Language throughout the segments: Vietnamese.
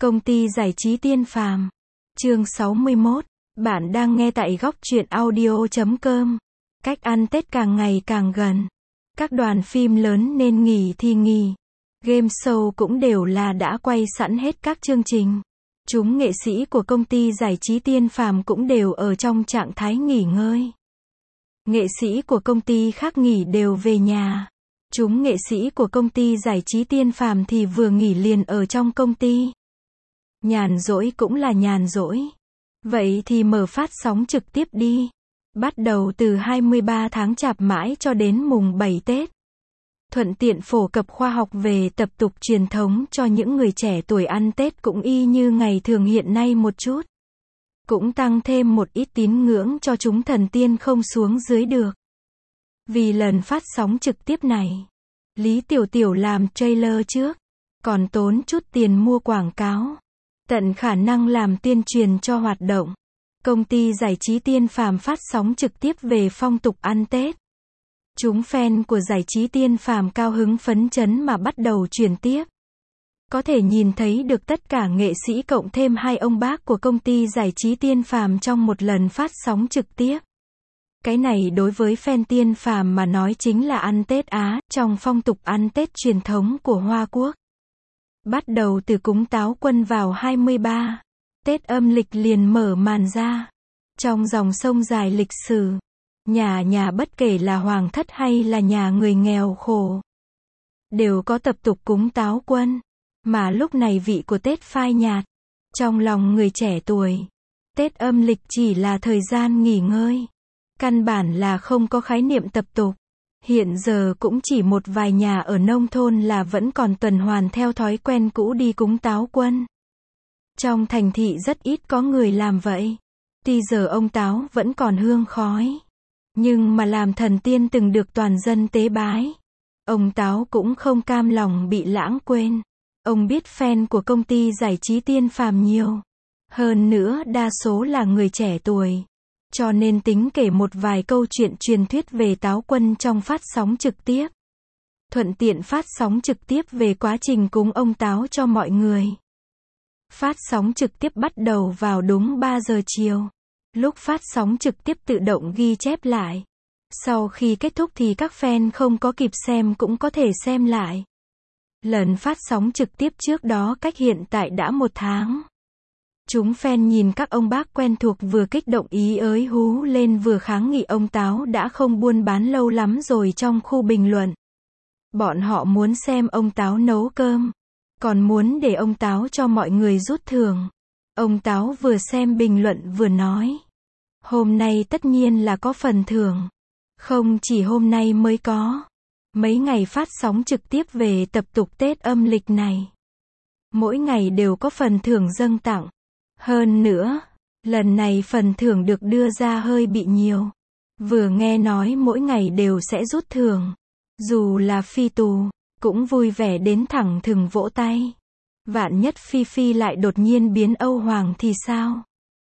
Công ty giải trí Tiên Phàm. Chương 61. Bạn đang nghe tại góc truyện audio.com. Cách ăn Tết càng ngày càng gần. Các đoàn phim lớn nên nghỉ thì nghỉ. Game show cũng đều là đã quay sẵn hết các chương trình. Chúng nghệ sĩ của công ty giải trí Tiên Phàm cũng đều ở trong trạng thái nghỉ ngơi. Nghệ sĩ của công ty khác nghỉ đều về nhà. Chúng nghệ sĩ của công ty giải trí Tiên Phàm thì vừa nghỉ liền ở trong công ty. Nhàn rỗi cũng là nhàn rỗi. Vậy thì mở phát sóng trực tiếp đi. Bắt đầu từ 23 tháng Chạp mãi cho đến mùng 7 Tết. Thuận tiện phổ cập khoa học về tập tục truyền thống cho những người trẻ tuổi ăn Tết cũng y như ngày thường hiện nay một chút. Cũng tăng thêm một ít tín ngưỡng cho chúng thần tiên không xuống dưới được. Vì lần phát sóng trực tiếp này, Lý Tiểu Tiểu làm trailer trước, còn tốn chút tiền mua quảng cáo. Tận khả năng làm tuyên truyền cho hoạt động. Công ty giải trí Tiên Phàm phát sóng trực tiếp về phong tục ăn Tết. Chúng fan của giải trí Tiên Phàm cao hứng phấn chấn mà bắt đầu chuyển tiếp. Có thể nhìn thấy được tất cả nghệ sĩ cộng thêm hai ông bác của công ty giải trí Tiên Phàm trong một lần phát sóng trực tiếp. Cái này đối với fan Tiên Phàm mà nói chính là ăn Tết Á, trong phong tục ăn Tết truyền thống của Hoa Quốc. Bắt đầu từ cúng táo quân vào 23 Tết âm lịch liền mở màn ra. Trong dòng sông dài lịch sử, nhà bất kể là hoàng thất hay là nhà người nghèo khổ, đều có tập tục cúng táo quân. Mà lúc này vị của Tết phai nhạt. Trong lòng người trẻ tuổi, Tết âm lịch chỉ là thời gian nghỉ ngơi. Căn bản là không có khái niệm tập tục. Hiện giờ cũng chỉ một vài nhà ở nông thôn là vẫn còn tuần hoàn theo thói quen cũ đi cúng táo quân. Trong thành thị rất ít có người làm vậy. Tuy giờ ông táo vẫn còn hương khói, nhưng mà làm thần tiên từng được toàn dân tế bái. Ông táo cũng không cam lòng bị lãng quên. Ông biết fan của công ty giải trí Tiên Phàm nhiều. Hơn nữa đa số là người trẻ tuổi. Cho nên tính kể một vài câu chuyện truyền thuyết về táo quân trong phát sóng trực tiếp. Thuận tiện phát sóng trực tiếp về quá trình cúng ông táo cho mọi người. Phát sóng trực tiếp bắt đầu vào đúng 3 giờ chiều. Lúc phát sóng trực tiếp tự động ghi chép lại. Sau khi kết thúc thì các fan không có kịp xem cũng có thể xem lại. Lần phát sóng trực tiếp trước đó cách hiện tại đã 1 tháng. Chúng fan nhìn các ông bác quen thuộc vừa kích động ý ới hú lên vừa kháng nghị ông táo đã không buôn bán lâu lắm rồi trong khu bình luận. Bọn họ muốn xem ông táo nấu cơm. Còn muốn để ông táo cho mọi người rút thưởng. Ông táo vừa xem bình luận vừa nói. Hôm nay tất nhiên là có phần thưởng. Không chỉ hôm nay mới có. Mấy ngày phát sóng trực tiếp về tập tục Tết âm lịch này. Mỗi ngày đều có phần thưởng dâng tặng. Hơn nữa, lần này phần thưởng được đưa ra hơi bị nhiều. Vừa nghe nói mỗi ngày đều sẽ rút thưởng. Dù là phi tù, cũng vui vẻ đến thẳng thừng vỗ tay. Vạn nhất Phi Phi lại đột nhiên biến Âu Hoàng thì sao?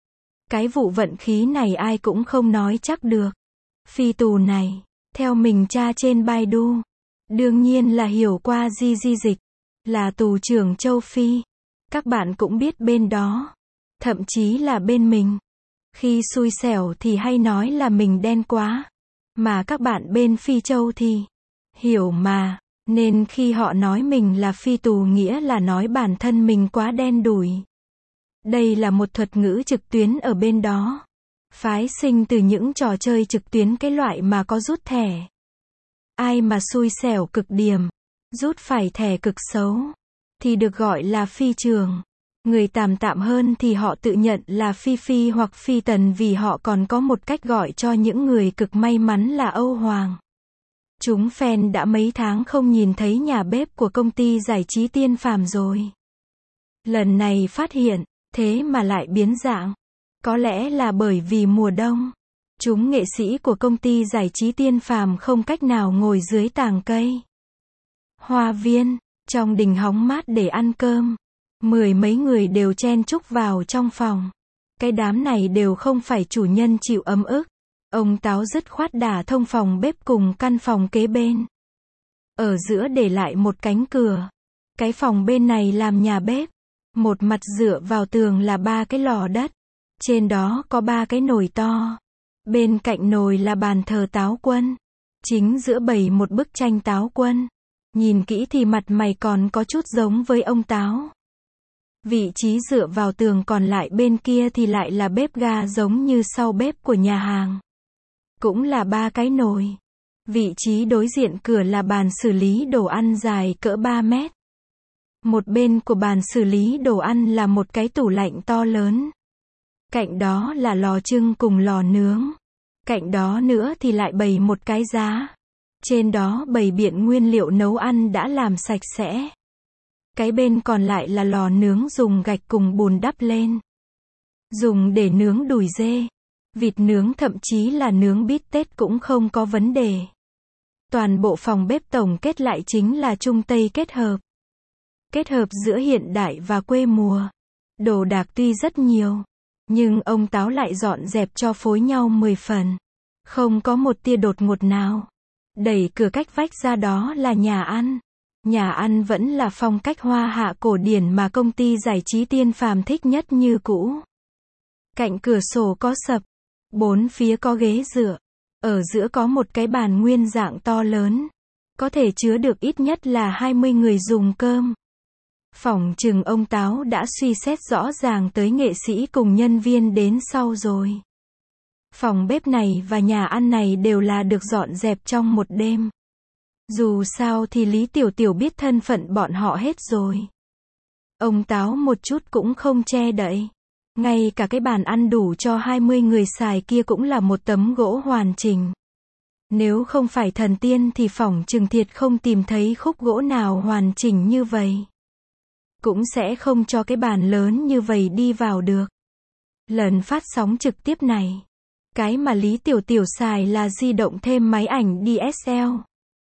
Cái vụ vận khí này ai cũng không nói chắc được. Phi tù này, theo mình tra trên Baidu, đương nhiên là hiểu qua Di Dịch, là tù trưởng châu Phi. Các bạn cũng biết bên đó, thậm chí là bên mình. Khi xui xẻo thì hay nói là mình đen quá. Mà các bạn bên Phi Châu thì hiểu mà. Nên khi họ nói mình là phi tù nghĩa là nói bản thân mình quá đen đủi. Đây là một thuật ngữ trực tuyến ở bên đó. Phái sinh từ những trò chơi trực tuyến cái loại mà có rút thẻ. Ai mà xui xẻo cực điểm, rút phải thẻ cực xấu, thì được gọi là phi trường. Người tạm hơn thì họ tự nhận là phi phi hoặc phi tần vì họ còn có một cách gọi cho những người cực may mắn là Âu Hoàng. Chúng fan đã mấy tháng không nhìn thấy nhà bếp của công ty giải trí Tiên Phàm rồi. Lần này phát hiện, thế mà lại biến dạng. Có lẽ là bởi vì mùa đông. Chúng nghệ sĩ của công ty giải trí Tiên Phàm không cách nào ngồi dưới tàng cây hoa viên, trong đình hóng mát để ăn cơm. 10 mấy người đều chen chúc vào trong phòng. Cái đám này đều không phải chủ nhân chịu ấm ức. Ông táo dứt khoát đả thông phòng bếp cùng căn phòng kế bên. Ở giữa để lại một cánh cửa. Cái phòng bên này làm nhà bếp. Một mặt dựa vào tường là 3 cái lò đất. Trên đó có 3 cái nồi to. Bên cạnh nồi là bàn thờ Táo Quân. Chính giữa bày một bức tranh Táo Quân. Nhìn kỹ thì mặt mày còn có chút giống với ông Táo. Vị trí dựa vào tường còn lại bên kia thì lại là bếp ga giống như sau bếp của nhà hàng. Cũng là 3 cái nồi. Vị trí đối diện cửa là bàn xử lý đồ ăn dài cỡ 3 mét. Một bên của bàn xử lý đồ ăn là một cái tủ lạnh to lớn. Cạnh đó là lò chưng cùng lò nướng. Cạnh đó nữa thì lại bày một cái giá. Trên đó bày biện nguyên liệu nấu ăn đã làm sạch sẽ. Cái bên còn lại là lò nướng dùng gạch cùng bùn đắp lên. Dùng để nướng đùi dê, vịt nướng thậm chí là nướng bít tết cũng không có vấn đề. Toàn bộ phòng bếp tổng kết lại chính là Trung Tây kết hợp. Kết hợp giữa hiện đại và quê mùa. Đồ đạc tuy rất nhiều, nhưng ông Táo lại dọn dẹp cho phối nhau 10 phần. Không có một tia đột ngột nào. Đẩy cửa cách vách ra đó là nhà ăn. Nhà ăn vẫn là phong cách hoa hạ cổ điển mà công ty giải trí Tiên Phàm thích nhất như cũ. Cạnh cửa sổ có sập. 4 phía có ghế dựa. Ở giữa có một cái bàn nguyên dạng to lớn. Có thể chứa được ít nhất là 20 người dùng cơm. Phỏng chừng ông Táo đã suy xét rõ ràng tới nghệ sĩ cùng nhân viên đến sau rồi. Phòng bếp này và nhà ăn này đều là được dọn dẹp trong một đêm. Dù sao thì Lý Tiểu Tiểu biết thân phận bọn họ hết rồi. Ông Táo một chút cũng không che đậy. Ngay cả cái bàn ăn đủ cho 20 người xài kia cũng là một tấm gỗ hoàn chỉnh. Nếu không phải thần tiên thì phỏng chừng thiệt không tìm thấy khúc gỗ nào hoàn chỉnh như vậy. Cũng sẽ không cho cái bàn lớn như vậy đi vào được. Lần phát sóng trực tiếp này, cái mà Lý Tiểu Tiểu xài là di động thêm máy ảnh DSL.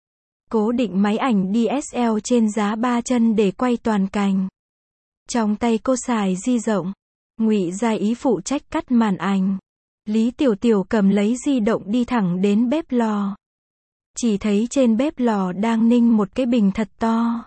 Cố định máy ảnh DSL trên giá 3 chân để quay toàn cảnh. Trong tay cô xài di động. Ngụy Gia Ý phụ trách cắt màn ảnh. Lý Tiểu Tiểu cầm lấy di động đi thẳng đến bếp lò. Chỉ thấy trên bếp lò đang ninh một cái bình thật to.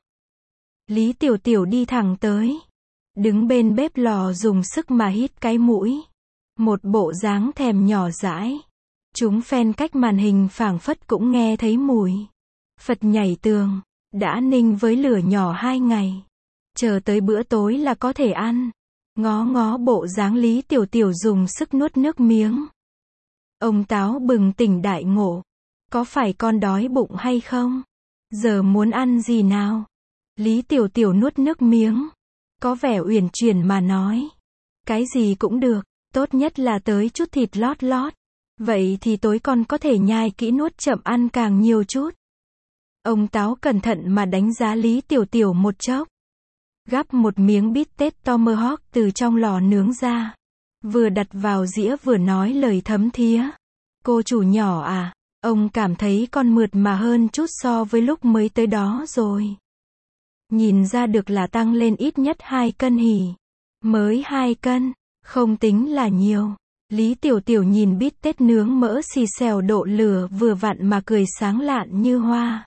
Lý Tiểu Tiểu đi thẳng tới. Đứng bên bếp lò dùng sức mà hít cái mũi. Một bộ dáng thèm nhỏ dãi. Chúng phen cách màn hình phảng phất cũng nghe thấy mùi. Phật nhảy tường. Đã ninh với lửa nhỏ 2 ngày. Chờ tới bữa tối là có thể ăn. Ngó ngó bộ dáng Lý Tiểu Tiểu dùng sức nuốt nước miếng. Ông Táo bừng tỉnh đại ngộ. Có phải con đói bụng hay không? Giờ muốn ăn gì nào? Lý Tiểu Tiểu nuốt nước miếng. Có vẻ uyển chuyển mà nói. Cái gì cũng được, tốt nhất là tới chút thịt lót lót. Vậy thì tối con có thể nhai kỹ nuốt chậm ăn càng nhiều chút. Ông Táo cẩn thận mà đánh giá Lý Tiểu Tiểu một chốc. Gắp một miếng bít tết tomahawk từ trong lò nướng ra. Vừa đặt vào dĩa vừa nói lời thấm thía. Cô chủ nhỏ à, ông cảm thấy con mượt mà hơn chút so với lúc mới tới đó rồi. Nhìn ra được là tăng lên ít nhất 2 cân hỉ. Mới 2 cân, không tính là nhiều. Lý Tiểu Tiểu nhìn bít tết nướng mỡ xì xèo độ lửa vừa vặn mà cười sáng lạn như hoa.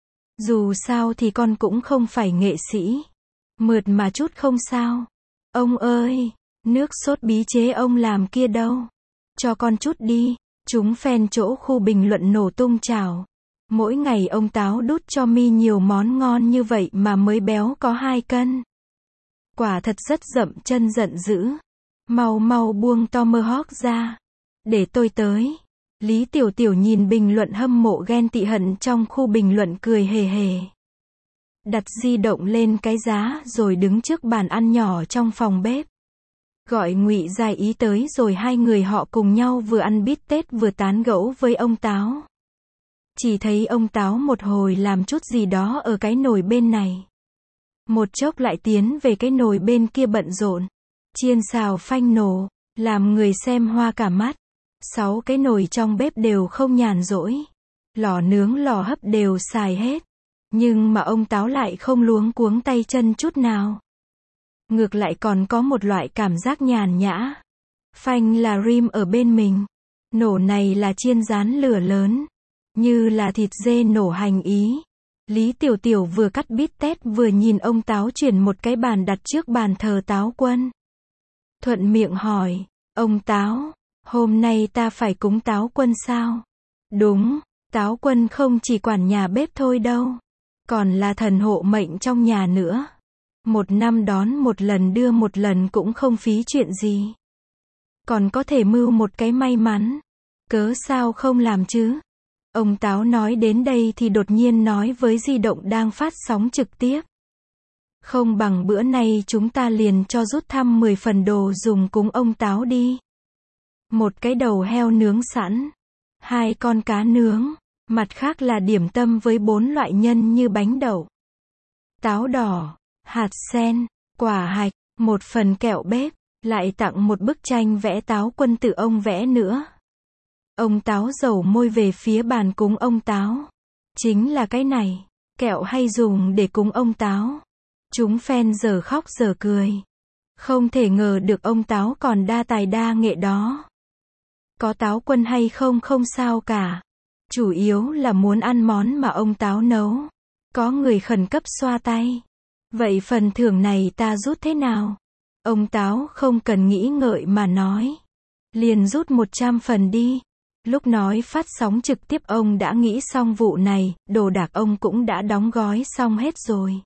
Dù sao thì con cũng không phải nghệ sĩ. Mượt mà chút không sao. Ông ơi, nước sốt bí chế ông làm kia đâu? Cho con chút đi. Chúng phen chỗ khu bình luận nổ tung trào. Mỗi ngày ông Táo đút cho mi nhiều món ngon như vậy mà mới béo có 2 cân. Quả thật rất dậm chân giận dữ. Mau mau buông tomahawk ra. Để tôi tới. Lý Tiểu Tiểu nhìn bình luận hâm mộ ghen tị hận trong khu bình luận cười hề hề. Đặt di động lên cái giá rồi đứng trước bàn ăn nhỏ trong phòng bếp. Gọi Ngụy Gia Ý tới rồi hai người họ cùng nhau vừa ăn bít tết vừa tán gẫu với ông Táo. Chỉ thấy ông Táo một hồi làm chút gì đó ở cái nồi bên này. Một chốc lại tiến về cái nồi bên kia bận rộn. Chiên xào phanh nổ, làm người xem hoa cả mắt. 6 cái nồi trong bếp đều không nhàn rỗi. Lò nướng lò hấp đều xài hết. Nhưng mà ông Táo lại không luống cuống tay chân chút nào. Ngược lại còn có một loại cảm giác nhàn nhã. Phanh là rim ở bên mình. Nổ này là chiên rán lửa lớn. Như là thịt dê nổ hành ý. Lý Tiểu Tiểu vừa cắt bít tết vừa nhìn ông Táo chuyển một cái bàn đặt trước bàn thờ Táo Quân. Thuận miệng hỏi, ông Táo, hôm nay ta phải cúng Táo Quân sao? Đúng, Táo Quân không chỉ quản nhà bếp thôi đâu, còn là thần hộ mệnh trong nhà nữa. Một năm đón một lần đưa một lần cũng không phí chuyện gì. Còn có thể mưu một cái may mắn. Cớ sao không làm chứ? Ông Táo nói đến đây thì đột nhiên nói với di động đang phát sóng trực tiếp. Không bằng bữa nay chúng ta liền cho rút thăm 10 phần đồ dùng cúng ông Táo đi. Một cái đầu heo nướng sẵn, 2 con cá nướng, mặt khác là điểm tâm với 4 loại nhân như bánh đậu, táo đỏ, hạt sen, quả hạch, 1 phần kẹo bếp, lại tặng một bức tranh vẽ Táo Quân tự ông vẽ nữa. Ông Táo dầu môi về phía bàn cúng ông Táo. Chính là cái này, kẹo hay dùng để cúng ông Táo. Chúng fan giờ khóc giờ cười. Không thể ngờ được ông Táo còn đa tài đa nghệ đó. Có Táo Quân hay không không sao cả. Chủ yếu là muốn ăn món mà ông Táo nấu. Có người khẩn cấp xoa tay. Vậy phần thưởng này ta rút thế nào? Ông Táo không cần nghĩ ngợi mà nói. Liền rút 100 phần đi. Lúc nói phát sóng trực tiếp ông đã nghĩ xong vụ này, đồ đạc ông cũng đã đóng gói xong hết rồi.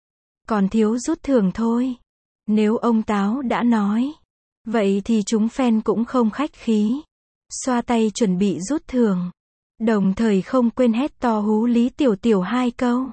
Còn thiếu rút thưởng thôi. Nếu ông Táo đã nói, vậy thì chúng fan cũng không khách khí. Xoa tay chuẩn bị rút thưởng. Đồng thời không quên hét to hú Lý Tiểu Tiểu 2 câu.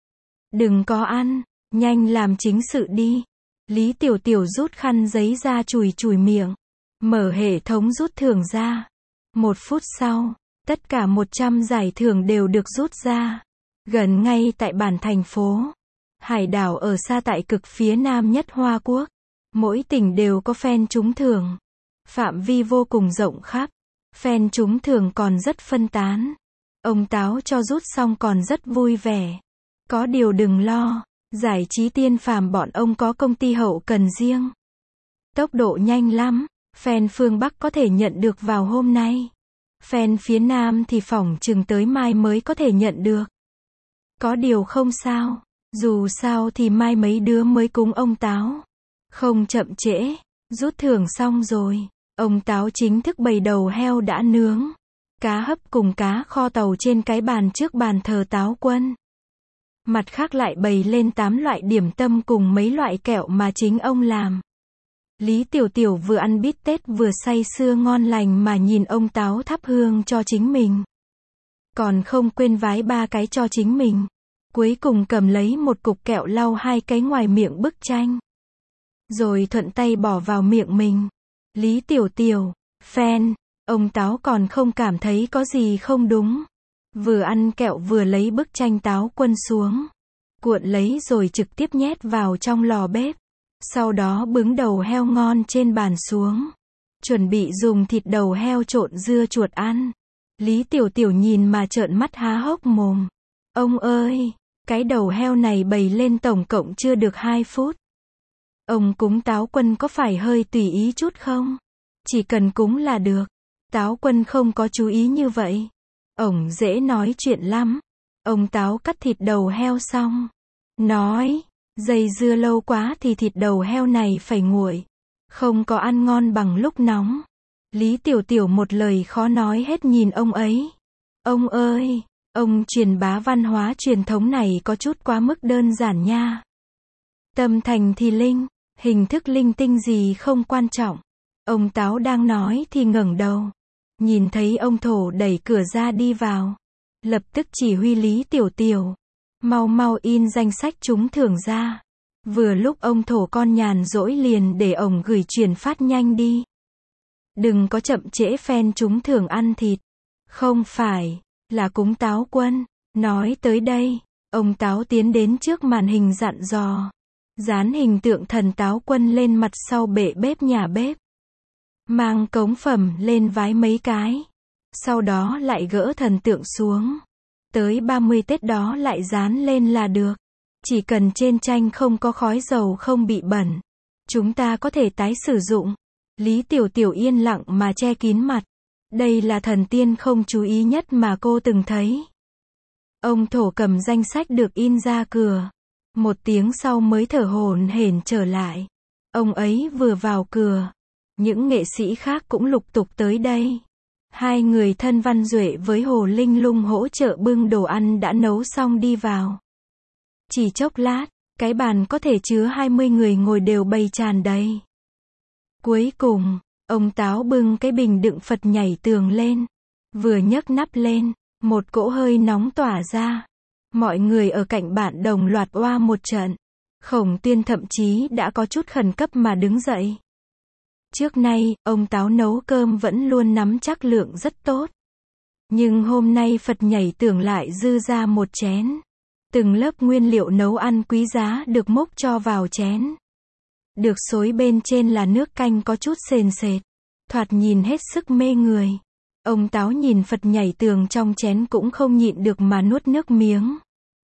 Đừng có ăn, nhanh làm chính sự đi. Lý Tiểu Tiểu rút khăn giấy ra chùi chùi miệng. Mở hệ thống rút thưởng ra. 1 phút sau, tất cả 100 giải thưởng đều được rút ra. Gần ngay tại bản thành phố. Hải đảo ở xa tại cực phía nam nhất Hoa Quốc. Mỗi tỉnh đều có fan trúng thưởng. Phạm vi vô cùng rộng khắp. Fan trúng thưởng còn rất phân tán. Ông Táo cho rút xong còn rất vui vẻ. Có điều đừng lo, giải trí tiên phàm bọn ông có công ty hậu cần riêng. Tốc độ nhanh lắm. Fan phương Bắc có thể nhận được vào hôm nay. Fan phía Nam thì phỏng chừng tới mai mới có thể nhận được. Có điều không sao. Dù sao thì mai mấy đứa mới cúng ông Táo. Không chậm trễ. Rút thưởng xong rồi. Ông Táo chính thức bày đầu heo đã nướng. Cá hấp cùng cá kho tàu trên cái bàn trước bàn thờ Táo Quân. Mặt khác lại bày lên 8 loại điểm tâm cùng mấy loại kẹo mà chính ông làm. Lý Tiểu Tiểu vừa ăn bít tết vừa say sưa ngon lành mà nhìn ông Táo thắp hương cho chính mình. Còn không quên vái 3 cái cho chính mình. Cuối cùng cầm lấy một cục kẹo lau 2 cái ngoài miệng bức tranh. Rồi thuận tay bỏ vào miệng mình. Lý Tiểu Tiểu, fan, ông Táo còn không cảm thấy có gì không đúng. Vừa ăn kẹo vừa lấy bức tranh Táo Quân xuống. Cuộn lấy rồi trực tiếp nhét vào trong lò bếp. Sau đó bứng đầu heo ngon trên bàn xuống. Chuẩn bị dùng thịt đầu heo trộn dưa chuột ăn. Lý Tiểu Tiểu nhìn mà trợn mắt há hốc mồm. Ông ơi, cái đầu heo này bày lên tổng cộng chưa được 2 phút. Ông cúng Táo Quân có phải hơi tùy ý chút không? Chỉ cần cúng là được. Táo Quân không có chú ý như vậy. Ổng dễ nói chuyện lắm. Ông Táo cắt thịt đầu heo xong. Nói, dây dưa lâu quá thì thịt đầu heo này phải nguội. Không có ăn ngon bằng lúc nóng. Lý Tiểu Tiểu một lời khó nói hết nhìn ông ấy. Ông ơi, ông truyền bá văn hóa truyền thống này có chút quá mức đơn giản nha. Tâm thành thì linh, hình thức linh tinh gì không quan trọng. Ông Táo đang nói thì ngẩng đầu. Nhìn thấy ông Thổ đẩy cửa ra đi vào. Lập tức chỉ huy Lý Tiểu Tiểu. Mau mau in danh sách trúng thưởng ra. Vừa lúc ông Thổ con nhàn rỗi liền để ổng gửi truyền phát nhanh đi. Đừng có chậm trễ fan trúng thưởng ăn thịt. Không phải, là cúng Táo Quân. Nói tới đây, ông Táo tiến đến trước màn hình dặn dò. Dán hình tượng thần Táo Quân lên mặt sau bệ bếp nhà bếp. Mang cống phẩm lên vái mấy cái. Sau đó lại gỡ thần tượng xuống. Tới 30 Tết đó lại dán lên là được. Chỉ cần trên tranh không có khói dầu không bị bẩn. Chúng ta có thể tái sử dụng. Lý Tiểu Tiểu yên lặng mà che kín mặt. Đây là thần tiên không chú ý nhất mà cô từng thấy. Ông Thổ cầm danh sách được in ra cửa. Một tiếng sau mới thở hổn hển trở lại. Ông ấy vừa vào cửa, những nghệ sĩ khác cũng lục tục tới đây. Hai người thân Văn Duệ với Hồ Linh Lung hỗ trợ bưng đồ ăn đã nấu xong đi vào. Chỉ chốc lát, cái bàn có thể chứa 20 người ngồi đều bày tràn đầy. Cuối cùng, ông Táo bưng cái bình đựng Phật nhảy tường lên. Vừa nhấc nắp lên, một cỗ hơi nóng tỏa ra. Mọi người ở cạnh bạn đồng loạt oa một trận. Khổng Tuyên thậm chí đã có chút khẩn cấp mà đứng dậy. Trước nay, ông Táo nấu cơm vẫn luôn nắm chắc lượng rất tốt. Nhưng hôm nay Phật nhảy tường lại dư ra một chén. Từng lớp nguyên liệu nấu ăn quý giá được múc cho vào chén. Được xối bên trên là nước canh có chút sền sệt. Thoạt nhìn hết sức mê người. Ông Táo nhìn Phật nhảy tường trong chén cũng không nhịn được mà nuốt nước miếng.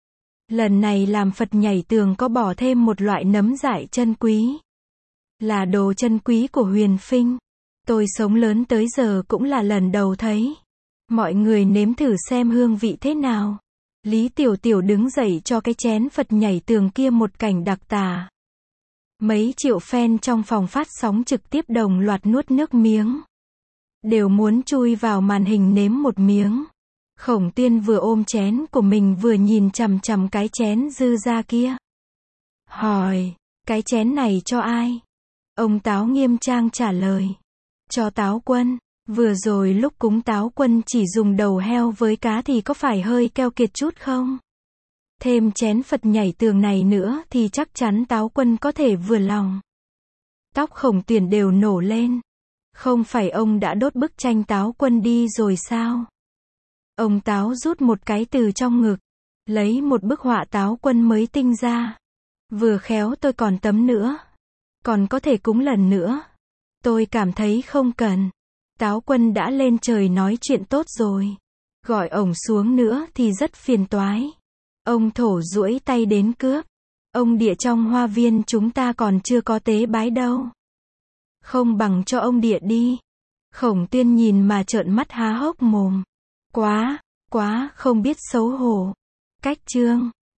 Lần này làm Phật nhảy tường có bỏ thêm một loại nấm dại chân quý. Là đồ chân quý của Huyền Phinh. Tôi sống lớn tới giờ cũng là lần đầu thấy. Mọi người nếm thử xem hương vị thế nào. Lý Tiểu Tiểu đứng dậy cho cái chén Phật nhảy tường kia một cảnh đặc tả. Mấy triệu fan trong phòng phát sóng trực tiếp đồng loạt nuốt nước miếng. Đều muốn chui vào màn hình nếm một miếng. Khổng Tuyên vừa ôm chén của mình vừa nhìn chằm chằm cái chén dư ra kia. Hỏi, cái chén này cho ai? Ông Táo nghiêm trang trả lời. Cho Táo Quân. Vừa rồi lúc cúng Táo Quân chỉ dùng đầu heo với cá thì có phải hơi keo kiệt chút không? Thêm chén Phật nhảy tường này nữa thì chắc chắn Táo Quân có thể vừa lòng. Tóc Khổng Tuyển đều nổ lên. Không phải ông đã đốt bức tranh Táo Quân đi rồi sao? Ông Táo rút một cái từ trong ngực. Lấy một bức họa Táo Quân mới tinh ra. Vừa khéo tôi còn tấm nữa. Còn có thể cúng lần nữa. Tôi cảm thấy không cần. Táo Quân đã lên trời nói chuyện tốt rồi. Gọi ổng xuống nữa thì rất phiền toái. Ông Thổ duỗi tay đến cướp. Ông Địa trong hoa viên chúng ta còn chưa có tế bái đâu. Không bằng cho ông Địa đi. Khổng Tuyên nhìn mà trợn mắt há hốc mồm. Quá không biết xấu hổ. Cách chương